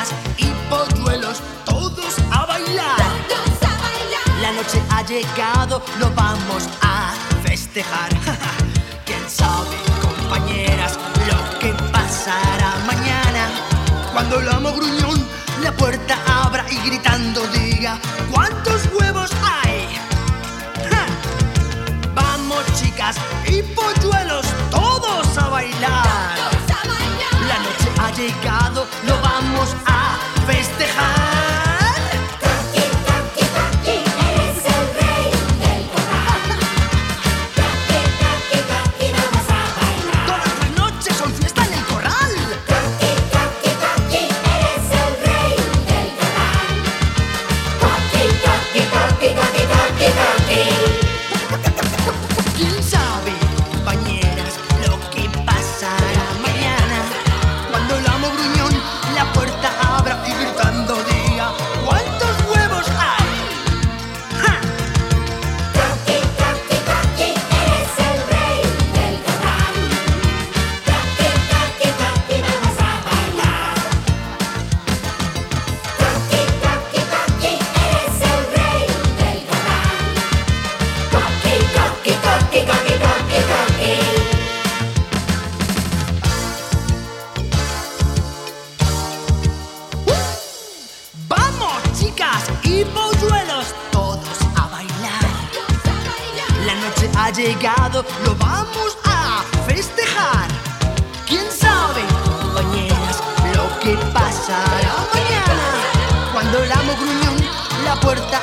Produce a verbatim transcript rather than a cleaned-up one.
chicas y polluelos, todos a bailar. Todos a bailar. La noche ha llegado, lo vamos a festejar. ¿Quién sabe, compañeras, lo que pasará mañana? Cuando el amo gruñón la puerta abra y gritando diga: ¿cuántos huevos hay? ¡Ja! Vamos, chicas y polluelos, todos a bailar. Todos a bailar. La noche ha llegado, lo vamos a festejar. Coqui, Coqui, Coqui, eres el rey del corral. Coqui, Coqui, Coqui, vamos a bailar. Todas las noches son fiesta en el corral. Coqui, Coqui, Coqui, eres el rey del corral. Coqui, Coqui, Coqui, Coqui, Coqui, Coqui. ¿Quién sabe, compañeras, lo que pasará mañana? Cuando el amo gruñón la puerta abra y gritando diga: ¿cuántos huevos hay? ¡Ja! Coqui, Coqui, Coqui, eres el rey del corral. Coqui, Coqui, Coqui, vamos a bailar. Coqui, Coqui, Coqui, eres el rey del corral. Coqui, Coqui, Coqui, Coqui, Coqui, Coqui. ¡Vamos, chicas y polluelos, todos a bailar! Todos a bailar. La noche ha llegado, lo vamos a festejar. ¿Quién sabe, compañeras, lo que pasará mañana? Cuando el amo gruñón la puerta